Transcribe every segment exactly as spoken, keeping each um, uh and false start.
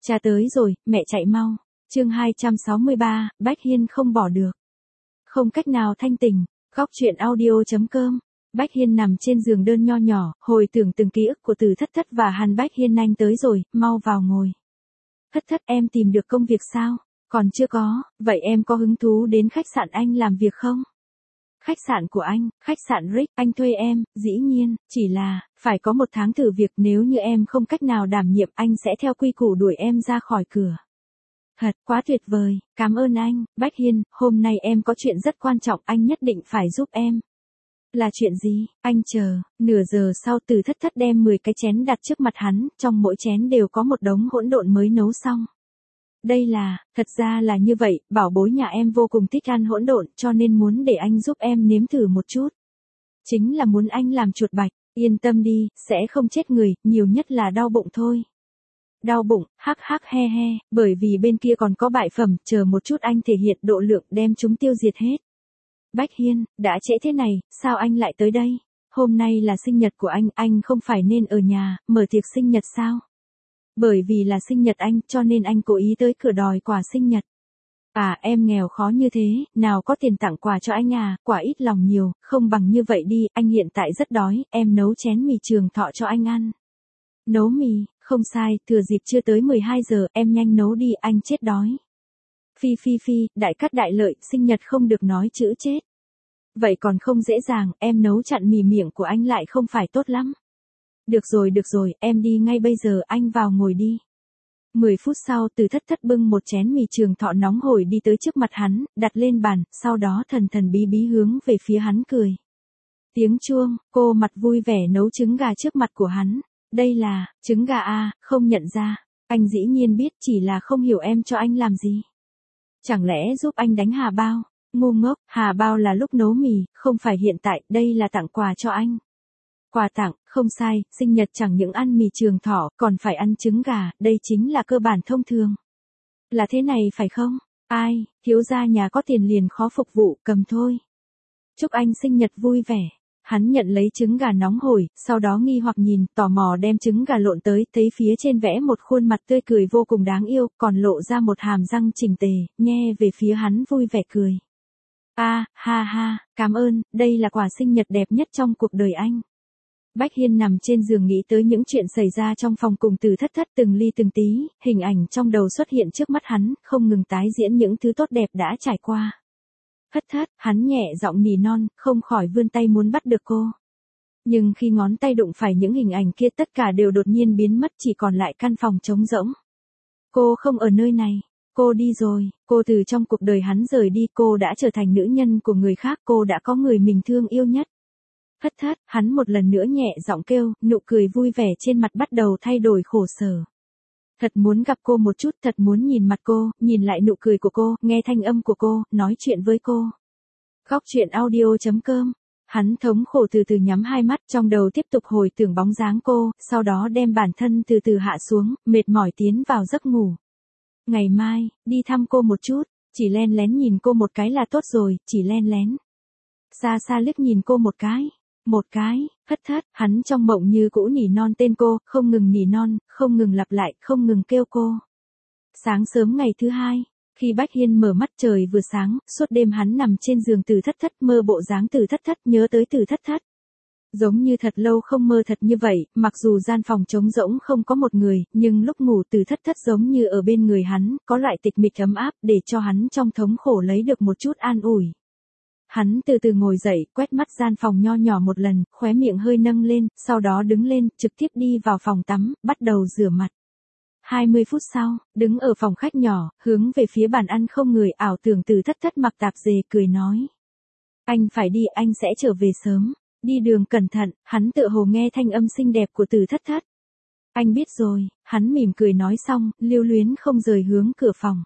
Cha tới rồi, mẹ chạy mau. Chương hai trăm sáu mươi ba, Bách Hiên không bỏ được. Không cách nào thanh tỉnh. Góc truyện audio.com. Bách Hiên nằm trên giường đơn nho nhỏ, hồi tưởng từng ký ức của Từ Thất Thất và Hàn Bách Hiên. Anh tới rồi, mau vào ngồi. Thất Thất, em tìm được công việc sao? Còn chưa có, vậy em có hứng thú đến khách sạn anh làm việc không? Khách sạn của anh, khách sạn Rick, anh thuê em, dĩ nhiên, chỉ là, phải có một tháng thử việc, nếu như em không cách nào đảm nhiệm anh sẽ theo quy củ đuổi em ra khỏi cửa. Thật, quá tuyệt vời, cảm ơn anh, Bách Hiên, hôm nay em có chuyện rất quan trọng, anh nhất định phải giúp em. Là chuyện gì? Anh chờ, nửa giờ sau Từ Thất Thất đem mười cái chén đặt trước mặt hắn, trong mỗi chén đều có một đống hỗn độn mới nấu xong. Đây là, thật ra là như vậy, bảo bối nhà em vô cùng thích ăn hỗn độn, cho nên muốn để anh giúp em nếm thử một chút. Chính là muốn anh làm chuột bạch, yên tâm đi, sẽ không chết người, nhiều nhất là đau bụng thôi. Đau bụng, hắc hắc he he, bởi vì bên kia còn có bại phẩm, chờ một chút anh thể hiện độ lượng đem chúng tiêu diệt hết. Bách Hiên, đã trễ thế này, sao anh lại tới đây? Hôm nay là sinh nhật của anh, anh không phải nên ở nhà, mở tiệc sinh nhật sao? Bởi vì là sinh nhật anh, cho nên anh cố ý tới cửa đòi quà sinh nhật. À, em nghèo khó như thế, nào có tiền tặng quà cho anh à, quả ít lòng nhiều, không bằng như vậy đi, anh hiện tại rất đói, em nấu chén mì trường thọ cho anh ăn. Nấu mì, không sai, thừa dịp chưa tới mười hai giờ, em nhanh nấu đi, anh chết đói. Phi phi phi, đại cát đại lợi, sinh nhật không được nói chữ chết. Vậy còn không dễ dàng, em nấu chặn mì miệng của anh lại không phải tốt lắm. Được rồi được rồi, em đi ngay bây giờ, anh vào ngồi đi. Mười phút sau Từ Thất Thất bưng một chén mì trường thọ nóng hổi đi tới trước mặt hắn, đặt lên bàn, sau đó thần thần bí bí hướng về phía hắn cười. Tiếng chuông, cô mặt vui vẻ nấu trứng gà trước mặt của hắn. Đây là, trứng gà à, không nhận ra. Anh dĩ nhiên biết, chỉ là không hiểu em cho anh làm gì. Chẳng lẽ giúp anh đánh hà bao? Ngu ngốc, hà bao là lúc nấu mì, không phải hiện tại, đây là tặng quà cho anh. Quà tặng, không sai, sinh nhật chẳng những ăn mì trường thọ, còn phải ăn trứng gà, đây chính là cơ bản thông thường. Là thế này phải không? Ai, thiếu gia nhà có tiền liền khó phục vụ, cầm thôi. Chúc anh sinh nhật vui vẻ. Hắn nhận lấy trứng gà nóng hổi, sau đó nghi hoặc nhìn, tò mò đem trứng gà lộn tới, thấy phía trên vẽ một khuôn mặt tươi cười vô cùng đáng yêu, còn lộ ra một hàm răng chỉnh tề, nhe về phía hắn vui vẻ cười. A, à, ha ha, cảm ơn, đây là quà sinh nhật đẹp nhất trong cuộc đời anh. Bách Hiên nằm trên giường nghĩ tới những chuyện xảy ra trong phòng cùng Từ Thất Thất từng ly từng tí, hình ảnh trong đầu xuất hiện trước mắt hắn, không ngừng tái diễn những thứ tốt đẹp đã trải qua. Thất Thất, hắn nhẹ giọng nỉ non, không khỏi vươn tay muốn bắt được cô. Nhưng khi ngón tay đụng phải những hình ảnh kia tất cả đều đột nhiên biến mất, chỉ còn lại căn phòng trống rỗng. Cô không ở nơi này, cô đi rồi, cô từ trong cuộc đời hắn rời đi, cô đã trở thành nữ nhân của người khác, cô đã có người mình thương yêu nhất. Thất Thất, hắn một lần nữa nhẹ giọng kêu, nụ cười vui vẻ trên mặt bắt đầu thay đổi khổ sở. Thật muốn gặp cô một chút, thật muốn nhìn mặt cô, nhìn lại nụ cười của cô, nghe thanh âm của cô, nói chuyện với cô. Góc truyện audio.com. Hắn thống khổ từ từ nhắm hai mắt, trong đầu tiếp tục hồi tưởng bóng dáng cô, sau đó đem bản thân từ từ hạ xuống, mệt mỏi tiến vào giấc ngủ. Ngày mai, đi thăm cô một chút, chỉ len lén nhìn cô một cái là tốt rồi, chỉ len lén. Xa xa liếc nhìn cô một cái. Một cái, Thất Thất, hắn trong mộng như cũ nỉ non tên cô, không ngừng nỉ non, không ngừng lặp lại, không ngừng kêu cô. Sáng sớm ngày thứ hai, khi Bách Hiên mở mắt trời vừa sáng, suốt đêm hắn nằm trên giường Từ Thất Thất mơ bộ dáng Từ Thất Thất, nhớ tới Từ Thất Thất. Giống như thật lâu không mơ thật như vậy, mặc dù gian phòng trống rỗng không có một người, nhưng lúc ngủ Từ Thất Thất giống như ở bên người hắn, có loại tịch mịch ấm áp để cho hắn trong thống khổ lấy được một chút an ủi. Hắn từ từ ngồi dậy, quét mắt gian phòng nho nhỏ một lần, khóe miệng hơi nâng lên, sau đó đứng lên, trực tiếp đi vào phòng tắm, bắt đầu rửa mặt. hai mươi phút sau, đứng ở phòng khách nhỏ, hướng về phía bàn ăn không người, ảo tưởng Từ Thất Thất mặc tạp dề cười nói. Anh phải đi, anh sẽ trở về sớm. Đi đường cẩn thận, hắn tựa hồ nghe thanh âm xinh đẹp của Từ Thất Thất. Anh biết rồi, hắn mỉm cười nói xong, lưu luyến không rời hướng cửa phòng.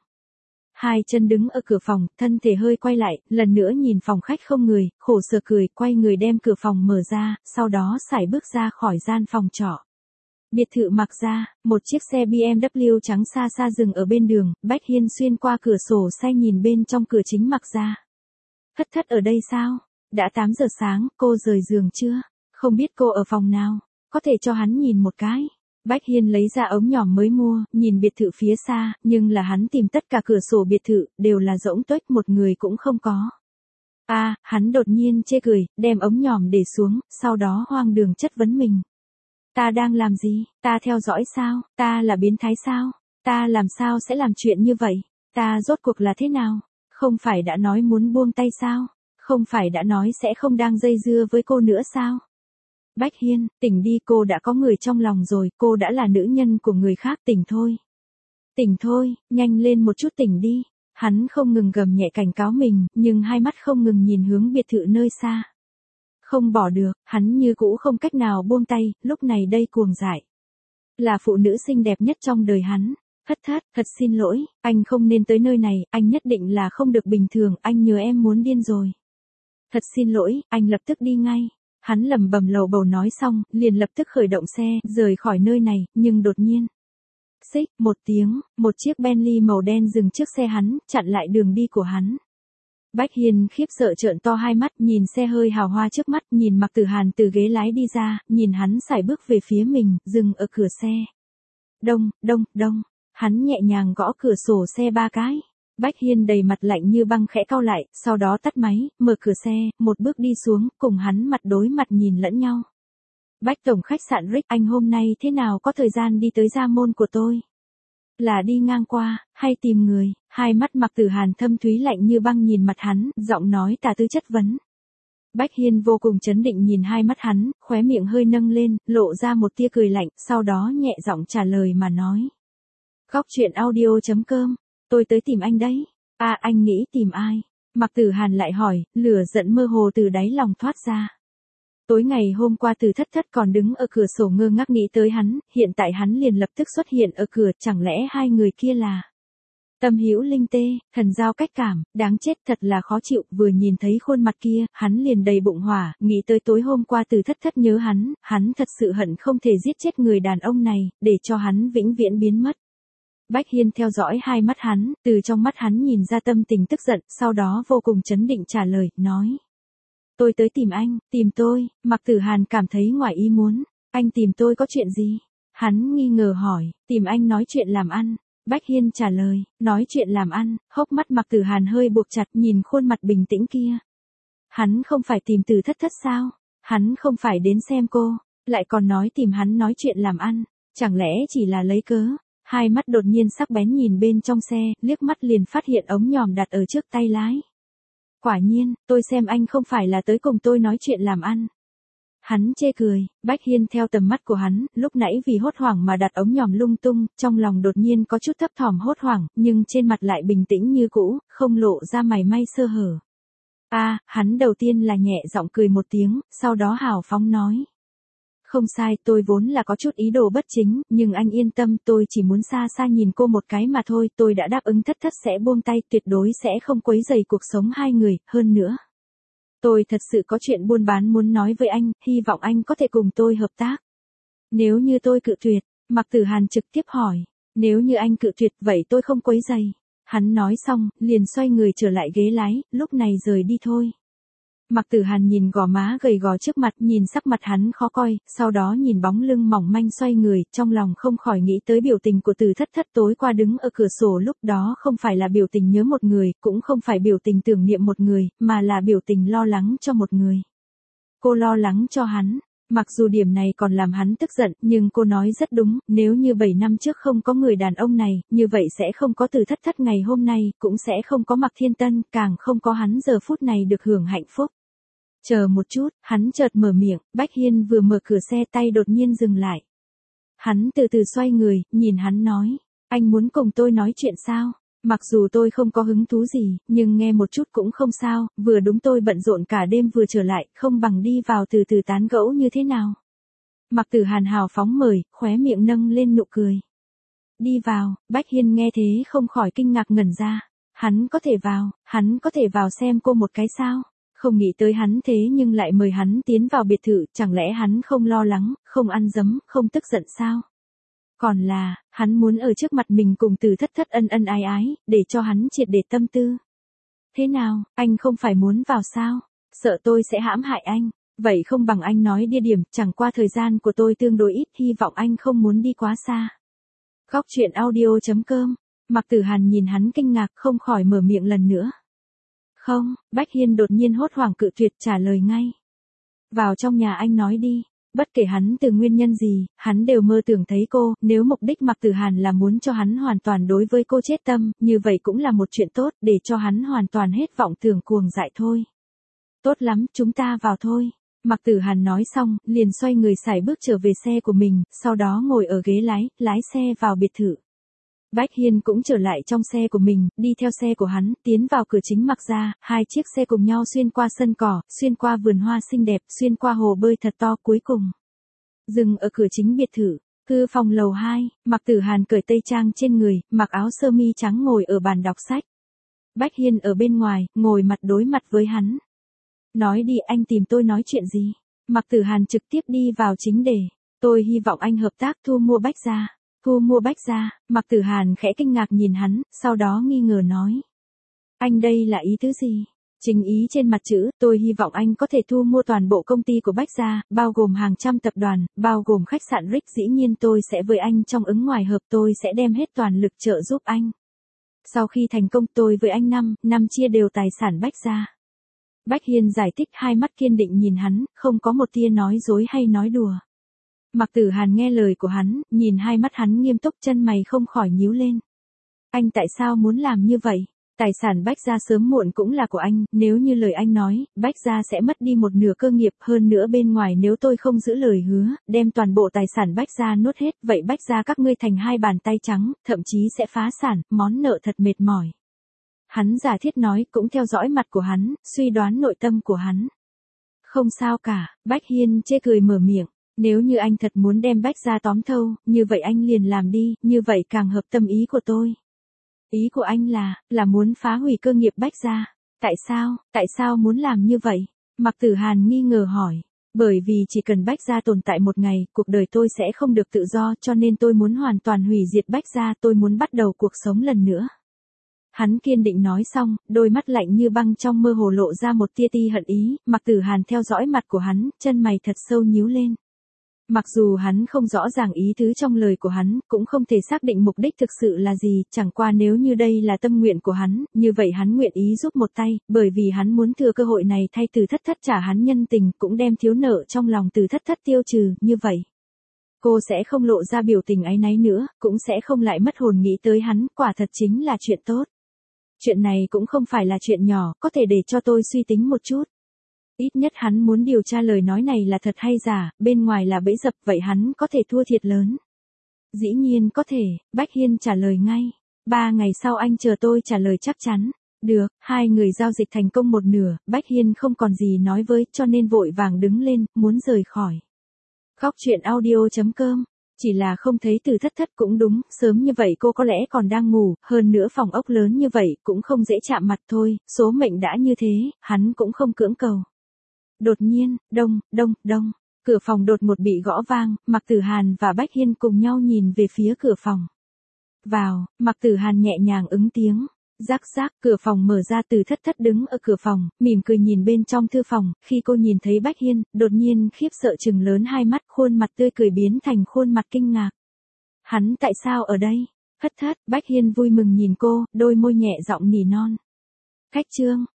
Hai chân đứng ở cửa phòng, thân thể hơi quay lại, lần nữa nhìn phòng khách không người, khổ sở cười, quay người đem cửa phòng mở ra, sau đó sải bước ra khỏi gian phòng trọ. Biệt thự mặc ra, một chiếc xe bê em vê trắng xa xa dừng ở bên đường, Bách Hiên xuyên qua cửa sổ xe nhìn bên trong cửa chính mặc ra. Thất Thất ở đây sao? Đã tám giờ sáng, cô rời giường chưa? Không biết cô ở phòng nào? Có thể cho hắn nhìn một cái. Bách Hiên lấy ra ống nhòm mới mua, nhìn biệt thự phía xa, nhưng là hắn tìm tất cả cửa sổ biệt thự, đều là rỗng tuếch, một người cũng không có. A, à, hắn đột nhiên chê cười, đem ống nhòm để xuống, sau đó hoang đường chất vấn mình. Ta đang làm gì? Ta theo dõi sao? Ta là biến thái sao? Ta làm sao sẽ làm chuyện như vậy? Ta rốt cuộc là thế nào? Không phải đã nói muốn buông tay sao? Không phải đã nói sẽ không đang dây dưa với cô nữa sao? Bách Hiên, tỉnh đi, cô đã có người trong lòng rồi, cô đã là nữ nhân của người khác, tỉnh thôi. Tỉnh thôi, nhanh lên một chút, tỉnh đi. Hắn không ngừng gầm nhẹ cảnh cáo mình, nhưng hai mắt không ngừng nhìn hướng biệt thự nơi xa. Không bỏ được, hắn như cũ không cách nào buông tay, lúc này đây cuồng dại. Là phụ nữ xinh đẹp nhất trong đời hắn. Thất thất, thật xin lỗi, anh không nên tới nơi này, anh nhất định là không được bình thường, anh nhớ em muốn điên rồi. Thật xin lỗi, anh lập tức đi ngay. Hắn lẩm bẩm lầu bầu nói xong, liền lập tức khởi động xe, rời khỏi nơi này, nhưng đột nhiên. Xích, một tiếng, một chiếc Bentley màu đen dừng trước xe hắn, chặn lại đường đi của hắn. Bách Hiên khiếp sợ trợn to hai mắt, nhìn xe hơi hào hoa trước mắt, nhìn Mạc Tử Hàn từ ghế lái đi ra, nhìn hắn sải bước về phía mình, dừng ở cửa xe. Đông, đông, đông, hắn nhẹ nhàng gõ cửa sổ xe ba cái. Bách Hiên đầy mặt lạnh như băng khẽ cau lại, sau đó tắt máy, mở cửa xe, một bước đi xuống, cùng hắn mặt đối mặt nhìn lẫn nhau. Bách tổng khách sạn Rick, anh hôm nay thế nào có thời gian đi tới gia môn của tôi? Là đi ngang qua, hay tìm người? Hai mắt Mạc Tử Hàn thâm thúy lạnh như băng nhìn mặt hắn, giọng nói tà tư chất vấn. Bách Hiên vô cùng chấn định nhìn hai mắt hắn, khóe miệng hơi nâng lên, lộ ra một tia cười lạnh, sau đó nhẹ giọng trả lời mà nói. Góc chuyện audio chấm com, tôi tới tìm anh đấy. À, anh nghĩ tìm ai? Mạc Tử Hàn lại hỏi, lửa giận mơ hồ từ đáy lòng thoát ra. Tối ngày hôm qua Từ Thất Thất còn đứng ở cửa sổ ngơ ngác nghĩ tới hắn, hiện tại hắn liền lập tức xuất hiện ở cửa, chẳng lẽ hai người kia là Tâm Hữu Linh Tê, thần giao cách cảm, đáng chết, thật là khó chịu, vừa nhìn thấy khuôn mặt kia, hắn liền đầy bụng hỏa, nghĩ tới tối hôm qua Từ Thất Thất nhớ hắn, hắn thật sự hận không thể giết chết người đàn ông này, để cho hắn vĩnh viễn biến mất. Bách Hiên theo dõi hai mắt hắn, từ trong mắt hắn nhìn ra tâm tình tức giận, sau đó vô cùng chấn định trả lời, nói. Tôi tới tìm anh, tìm tôi. Mạc Tử Hàn cảm thấy ngoài ý muốn. Anh tìm tôi có chuyện gì? Hắn nghi ngờ hỏi, tìm anh nói chuyện làm ăn. Bách Hiên trả lời, nói chuyện làm ăn, hốc mắt Mạc Tử Hàn hơi buộc chặt nhìn khuôn mặt bình tĩnh kia. Hắn không phải tìm Từ Thất Thất sao? Hắn không phải đến xem cô, lại còn nói tìm hắn nói chuyện làm ăn. Chẳng lẽ chỉ là lấy cớ? Hai mắt đột nhiên sắc bén nhìn bên trong xe, liếc mắt liền phát hiện ống nhòm đặt ở trước tay lái. Quả nhiên, tôi xem anh không phải là tới cùng tôi nói chuyện làm ăn. Hắn chê cười, Bách Hiên theo tầm mắt của hắn, lúc nãy vì hốt hoảng mà đặt ống nhòm lung tung, trong lòng đột nhiên có chút thấp thỏm hốt hoảng, nhưng trên mặt lại bình tĩnh như cũ, không lộ ra mảy may sơ hở. A, à, hắn đầu tiên là nhẹ giọng cười một tiếng, sau đó hào phóng nói. Không sai, tôi vốn là có chút ý đồ bất chính, nhưng anh yên tâm, tôi chỉ muốn xa xa nhìn cô một cái mà thôi, tôi đã đáp ứng Thất Thất sẽ buông tay, tuyệt đối sẽ không quấy rầy cuộc sống hai người, hơn nữa. Tôi thật sự có chuyện buôn bán muốn nói với anh, hy vọng anh có thể cùng tôi hợp tác. Nếu như tôi cự tuyệt, Mạc Tử Hàn trực tiếp hỏi, nếu như anh cự tuyệt vậy tôi không quấy rầy. Hắn nói xong, liền xoay người trở lại ghế lái, lúc này rời đi thôi. Mạc Tử Hàn nhìn gò má gầy gò trước mặt, nhìn sắc mặt hắn khó coi, sau đó nhìn bóng lưng mỏng manh xoay người, trong lòng không khỏi nghĩ tới biểu tình của Từ Thất Thất tối qua đứng ở cửa sổ, lúc đó không phải là biểu tình nhớ một người, cũng không phải biểu tình tưởng niệm một người, mà là biểu tình lo lắng cho một người. Cô lo lắng cho hắn. Mặc dù điểm này còn làm hắn tức giận, nhưng cô nói rất đúng, nếu như bảy năm trước không có người đàn ông này, như vậy sẽ không có Từ Thất Thất ngày hôm nay, cũng sẽ không có Mạc Thiên Tân, càng không có hắn giờ phút này được hưởng hạnh phúc. Chờ một chút, hắn chợt mở miệng, Bách Hiên vừa mở cửa xe tay đột nhiên dừng lại. Hắn từ từ xoay người, nhìn hắn nói, anh muốn cùng tôi nói chuyện sao? Mặc dù tôi không có hứng thú gì, nhưng nghe một chút cũng không sao, vừa đúng tôi bận rộn cả đêm vừa trở lại, không bằng đi vào từ từ tán gẫu như thế nào? Mạc Tử Hàn hào phóng mời, khóe miệng nâng lên nụ cười. Đi vào, Bách Hiên nghe thế không khỏi kinh ngạc ngẩn ra. Hắn có thể vào, hắn có thể vào xem cô một cái sao? Không nghĩ tới hắn thế nhưng lại mời hắn tiến vào biệt thự, chẳng lẽ hắn không lo lắng, không ăn dấm, không tức giận sao? Còn là, hắn muốn ở trước mặt mình cùng Từ Thất Thất ân ân ái ái, để cho hắn triệt để tâm tư. Thế nào, anh không phải muốn vào sao? Sợ tôi sẽ hãm hại anh. Vậy không bằng anh nói địa điểm, chẳng qua thời gian của tôi tương đối ít, hy vọng anh không muốn đi quá xa. Góc truyện audio.com. Mạc Tử Hàn nhìn hắn kinh ngạc không khỏi mở miệng lần nữa. Không, Bách Hiên đột nhiên hốt hoảng cự tuyệt trả lời ngay. Vào trong nhà anh nói đi. Bất kể hắn từ nguyên nhân gì, hắn đều mơ tưởng thấy cô, nếu mục đích Mạc Tử Hàn là muốn cho hắn hoàn toàn đối với cô chết tâm, như vậy cũng là một chuyện tốt, để cho hắn hoàn toàn hết vọng tưởng cuồng dại thôi. Tốt lắm, chúng ta vào thôi. Mạc Tử Hàn nói xong, liền xoay người sải bước trở về xe của mình, sau đó ngồi ở ghế lái, lái xe vào biệt thự. Bách Hiên cũng trở lại trong xe của mình, đi theo xe của hắn, tiến vào cửa chính Mạc gia, hai chiếc xe cùng nhau xuyên qua sân cỏ, xuyên qua vườn hoa xinh đẹp, xuyên qua hồ bơi thật to, cuối cùng dừng ở cửa chính biệt thự. Thư phòng lầu hai, Mạc Tử Hàn cởi tây trang trên người, mặc áo sơ mi trắng ngồi ở bàn đọc sách. Bách Hiên ở bên ngoài, ngồi mặt đối mặt với hắn. Nói đi, anh tìm tôi nói chuyện gì? Mạc Tử Hàn trực tiếp đi vào chính đề. Tôi hy vọng anh hợp tác thu mua Bách gia. Thu mua Bách gia. Mạc Tử Hàn khẽ kinh ngạc nhìn hắn, sau đó nghi ngờ nói. Anh đây là ý tứ gì? Chính ý trên mặt chữ, tôi hy vọng anh có thể thu mua toàn bộ công ty của Bách gia, bao gồm hàng trăm tập đoàn, bao gồm khách sạn Rick, dĩ nhiên tôi sẽ với anh trong ứng ngoài hợp, tôi sẽ đem hết toàn lực trợ giúp anh. Sau khi thành công tôi với anh năm, năm chia đều tài sản Bách gia. Bách Hiên giải thích, hai mắt kiên định nhìn hắn, không có một tia nói dối hay nói đùa. Mạc Tử Hàn nghe lời của hắn, nhìn hai mắt hắn nghiêm túc, chân mày không khỏi nhíu lên. Anh tại sao muốn làm như vậy? Tài sản Bách gia sớm muộn cũng là của anh, nếu như lời anh nói, Bách gia sẽ mất đi một nửa cơ nghiệp, hơn nữa bên ngoài nếu tôi không giữ lời hứa, đem toàn bộ tài sản Bách gia nuốt hết, vậy Bách gia các ngươi thành hai bàn tay trắng, thậm chí sẽ phá sản, món nợ thật mệt mỏi. Hắn giả thiết nói, cũng theo dõi mặt của hắn, suy đoán nội tâm của hắn. Không sao cả, Bách Hiên chê cười mở miệng. Nếu như anh thật muốn đem Bách gia tóm thâu, như vậy anh liền làm đi, như vậy càng hợp tâm ý của tôi. Ý của anh là, là muốn phá hủy cơ nghiệp Bách gia. Tại sao, tại sao muốn làm như vậy? Mạc Tử Hàn nghi ngờ hỏi. Bởi vì chỉ cần Bách gia tồn tại một ngày, cuộc đời tôi sẽ không được tự do, cho nên tôi muốn hoàn toàn hủy diệt Bách gia, tôi muốn bắt đầu cuộc sống lần nữa. Hắn kiên định nói xong, đôi mắt lạnh như băng trong mơ hồ lộ ra một tia ti hận ý, Mạc Tử Hàn theo dõi mặt của hắn, chân mày thật sâu nhíu lên. Mặc dù hắn không rõ ràng ý tứ trong lời của hắn, cũng không thể xác định mục đích thực sự là gì, chẳng qua nếu như đây là tâm nguyện của hắn, như vậy hắn nguyện ý giúp một tay, bởi vì hắn muốn thừa cơ hội này thay Từ Thất Thất trả hắn nhân tình, cũng đem thiếu nợ trong lòng Từ Thất Thất tiêu trừ, như vậy. Cô sẽ không lộ ra biểu tình áy náy nữa, cũng sẽ không lại mất hồn nghĩ tới hắn, quả thật chính là chuyện tốt. Chuyện này cũng không phải là chuyện nhỏ, có thể để cho tôi suy tính một chút. Ít nhất hắn muốn điều tra lời nói này là thật hay giả, bên ngoài là bẫy dập, vậy hắn có thể thua thiệt lớn. Dĩ nhiên có thể, Bách Hiên trả lời ngay. Ba ngày sau anh chờ tôi trả lời chắc chắn. Được, hai người giao dịch thành công một nửa, Bách Hiên không còn gì nói với, cho nên vội vàng đứng lên, muốn rời khỏi. Góc truyện audio.com. Chỉ là không thấy Từ Thất Thất cũng đúng, sớm như vậy cô có lẽ còn đang ngủ, hơn nữa phòng ốc lớn như vậy cũng không dễ chạm mặt thôi, số mệnh đã như thế, hắn cũng không cưỡng cầu. Đột nhiên, đông, đông, đông, cửa phòng đột ngột bị gõ vang, Mạc Tử Hàn và Bách Hiên cùng nhau nhìn về phía cửa phòng. Vào, Mạc Tử Hàn nhẹ nhàng ứng tiếng. Rắc rắc, cửa phòng mở ra, Từ Thất Thất đứng ở cửa phòng, mỉm cười nhìn bên trong thư phòng, khi cô nhìn thấy Bách Hiên, đột nhiên khiếp sợ trừng lớn hai mắt, khuôn mặt tươi cười biến thành khuôn mặt kinh ngạc. Hắn tại sao ở đây? Thất Thất, Bách Hiên vui mừng nhìn cô, đôi môi nhẹ giọng nỉ non. Khách trương,